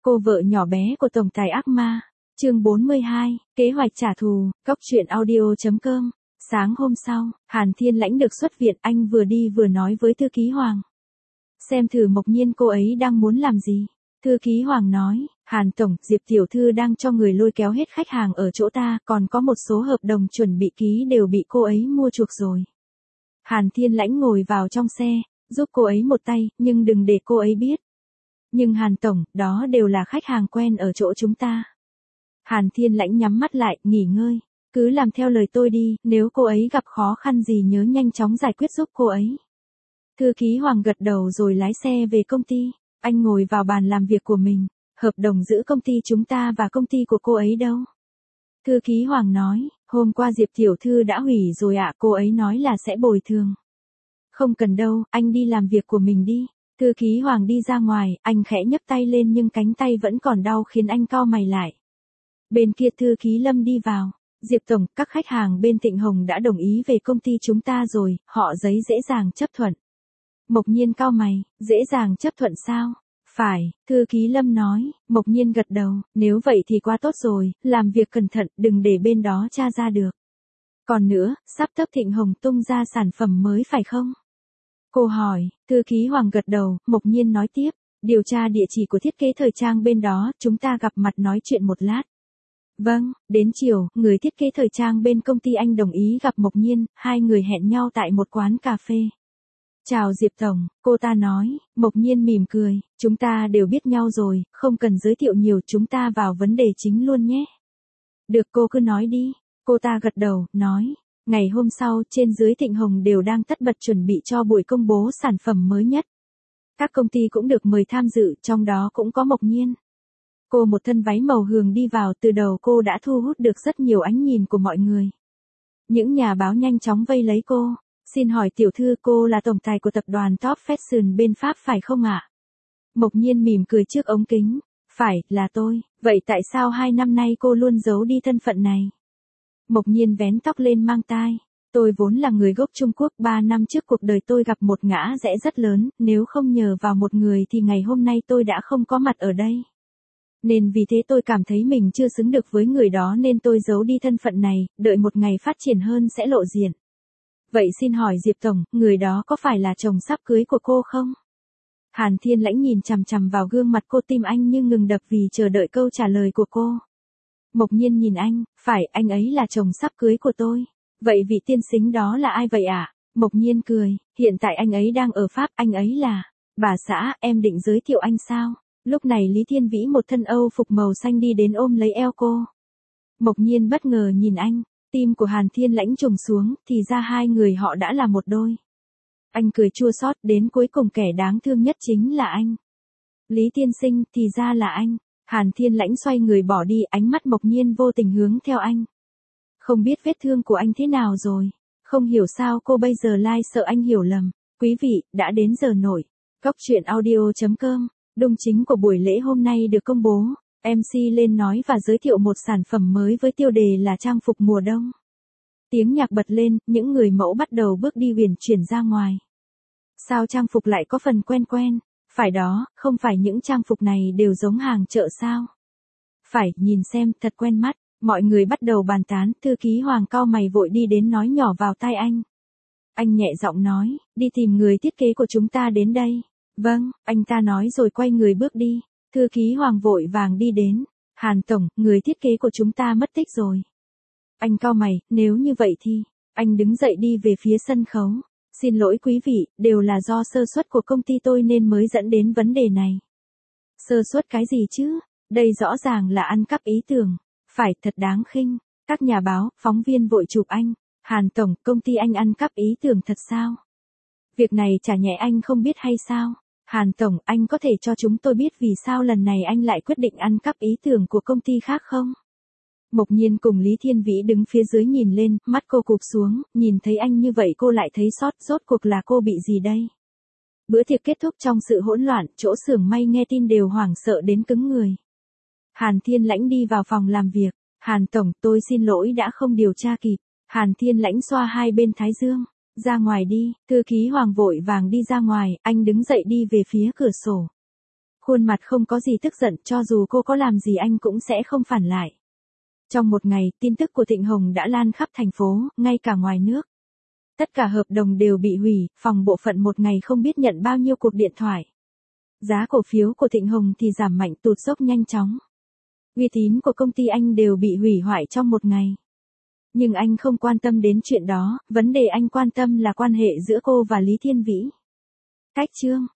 Cô vợ nhỏ bé của tổng tài ác ma. Chương 42, kế hoạch trả thù, Cốc truyện audio.com. Sáng hôm sau, Hàn Thiên Lãnh được xuất viện, anh vừa đi vừa nói với thư ký Hoàng. Xem thử Mộc Nhiên cô ấy đang muốn làm gì. Thư ký Hoàng nói, Hàn Tổng, Diệp Tiểu Thư đang cho người lôi kéo hết khách hàng ở chỗ ta, còn có một số hợp đồng chuẩn bị ký đều bị cô ấy mua chuộc rồi. Hàn Thiên Lãnh ngồi vào trong xe, giúp cô ấy một tay, nhưng đừng để cô ấy biết. Nhưng Hàn Tổng, đó đều là khách hàng quen ở chỗ chúng ta. Hàn Thiên Lãnh nhắm mắt lại, nghỉ ngơi. Cứ làm theo lời tôi đi, nếu cô ấy gặp khó khăn gì nhớ nhanh chóng giải quyết giúp cô ấy. Thư ký Hoàng gật đầu rồi lái xe về công ty. Anh ngồi vào bàn làm việc của mình. Hợp đồng giữa công ty chúng ta và công ty của cô ấy đâu? Thư ký Hoàng nói, hôm qua Diệp Tiểu Thư đã hủy rồi ạ, cô ấy nói là sẽ bồi thường. Không cần đâu, anh đi làm việc của mình đi. Thư ký Hoàng đi ra ngoài, anh khẽ nhấc tay lên nhưng cánh tay vẫn còn đau khiến anh cau mày lại. Bên kia thư ký Lâm đi vào. Diệp Tổng, các khách hàng bên Thịnh Hồng đã đồng ý về công ty chúng ta rồi, họ giấy dễ dàng chấp thuận. Mộc Nhiên cau mày, dễ dàng chấp thuận sao? Phải, thư ký Lâm nói. Mộc Nhiên gật đầu, nếu vậy thì quá tốt rồi, làm việc cẩn thận, đừng để bên đó tra ra được. Còn nữa, sắp tới Thịnh Hồng tung ra sản phẩm mới phải không? Cô hỏi, thư ký Hoàng gật đầu. Mộc Nhiên nói tiếp, điều tra địa chỉ của thiết kế thời trang bên đó, chúng ta gặp mặt nói chuyện một lát. Vâng, đến chiều, người thiết kế thời trang bên công ty anh đồng ý gặp Mộc Nhiên, hai người hẹn nhau tại một quán cà phê. Chào Diệp Tổng, cô ta nói. Mộc Nhiên mỉm cười, chúng ta đều biết nhau rồi, không cần giới thiệu nhiều, chúng ta vào vấn đề chính luôn nhé. Được, cô cứ nói đi. Cô ta gật đầu, nói. Ngày hôm sau, trên dưới Thịnh Hồng đều đang tất bật chuẩn bị cho buổi công bố sản phẩm mới nhất. Các công ty cũng được mời tham dự, trong đó cũng có Mộc Nhiên. Cô một thân váy màu hường đi vào, từ đầu cô đã thu hút được rất nhiều ánh nhìn của mọi người. Những nhà báo nhanh chóng vây lấy cô. Xin hỏi tiểu thư, cô là tổng tài của tập đoàn Top Fashion bên Pháp phải không ạ? Mộc Nhiên mỉm cười trước ống kính. Phải, là tôi. Vậy tại sao 2 năm nay cô luôn giấu đi thân phận này? Mộc Nhiên vén tóc lên mang tai. Tôi vốn là người gốc Trung Quốc, 3 năm trước cuộc đời tôi gặp một ngã rẽ rất lớn, nếu không nhờ vào một người thì ngày hôm nay tôi đã không có mặt ở đây. Nên vì thế tôi cảm thấy mình chưa xứng được với người đó nên tôi giấu đi thân phận này, đợi một ngày phát triển hơn sẽ lộ diện. Vậy xin hỏi Diệp Tổng, người đó có phải là chồng sắp cưới của cô không? Hàn Thiên Lãnh nhìn chằm chằm vào gương mặt cô, tim anh như ngừng đập vì chờ đợi câu trả lời của cô. Mộc Nhiên nhìn anh, phải, anh ấy là chồng sắp cưới của tôi. Vậy vị tiên sinh đó là ai vậy ạ? Mộc Nhiên cười, hiện tại anh ấy đang ở Pháp, anh ấy là... Bà xã, em định giới thiệu anh sao? Lúc này Lý Thiên Vĩ một thân Âu phục màu xanh đi đến ôm lấy eo cô. Mộc Nhiên bất ngờ nhìn anh, tim của Hàn Thiên Lãnh trùng xuống, thì ra hai người họ đã là một đôi. Anh cười chua xót, đến cuối cùng kẻ đáng thương nhất chính là anh. Lý tiên sinh, thì ra là anh. Hàn Thiên Lãnh xoay người bỏ đi, ánh mắt Mộc Nhiên vô tình hướng theo anh. Không biết vết thương của anh thế nào rồi. Không hiểu sao cô bây giờ sợ anh hiểu lầm. Quý vị, đã đến giờ nổi. Cốc truyện audio.com. Đung chính của buổi lễ hôm nay được công bố. MC lên nói và giới thiệu một sản phẩm mới với tiêu đề là trang phục mùa đông. Tiếng nhạc bật lên, những người mẫu bắt đầu bước đi huyền chuyển ra ngoài. Sao trang phục lại có phần quen quen? Phải đó, không phải những trang phục này đều giống hàng chợ sao? Phải, nhìn xem, thật quen mắt. Mọi người bắt đầu bàn tán, thư ký Hoàng cau mày vội đi đến nói nhỏ vào tai anh. Anh nhẹ giọng nói, đi tìm người thiết kế của chúng ta đến đây. Vâng, anh ta nói rồi quay người bước đi. Thư ký Hoàng vội vàng đi đến. Hàn Tổng, người thiết kế của chúng ta mất tích rồi. Anh cau mày, nếu như vậy thì... Anh đứng dậy đi về phía sân khấu. Xin lỗi quý vị, đều là do sơ suất của công ty tôi nên mới dẫn đến vấn đề này. Sơ suất cái gì chứ? Đây rõ ràng là ăn cắp ý tưởng. Phải, thật đáng khinh. Các nhà báo, phóng viên vội chụp anh. Hàn Tổng, công ty anh ăn cắp ý tưởng thật sao? Việc này chả nhẽ anh không biết hay sao? Hàn Tổng, anh có thể cho chúng tôi biết vì sao lần này anh lại quyết định ăn cắp ý tưởng của công ty khác không? Mộc Nhiên cùng Lý Thiên Vĩ đứng phía dưới nhìn lên, mắt cô cụp xuống, nhìn thấy anh như vậy cô lại thấy xót, rốt cuộc là cô bị gì đây? Bữa tiệc kết thúc trong sự hỗn loạn, chỗ xưởng may nghe tin đều hoảng sợ đến cứng người. Hàn Thiên Lãnh đi vào phòng làm việc. Hàn Tổng, tôi xin lỗi đã không điều tra kịp. Hàn Thiên Lãnh xoa hai bên thái dương. Ra ngoài đi, thư ký Hoàng vội vàng đi ra ngoài, anh đứng dậy đi về phía cửa sổ. Khuôn mặt không có gì tức giận, cho dù cô có làm gì anh cũng sẽ không phản lại. Trong một ngày, tin tức của Thịnh Hồng đã lan khắp thành phố, ngay cả ngoài nước. Tất cả hợp đồng đều bị hủy, phòng bộ phận một ngày không biết nhận bao nhiêu cuộc điện thoại. Giá cổ phiếu của Thịnh Hồng thì giảm mạnh, tụt dốc nhanh chóng. Uy tín của công ty anh đều bị hủy hoại trong một ngày. Nhưng anh không quan tâm đến chuyện đó, vấn đề anh quan tâm là quan hệ giữa cô và Lý Thiên Vĩ. Cách chương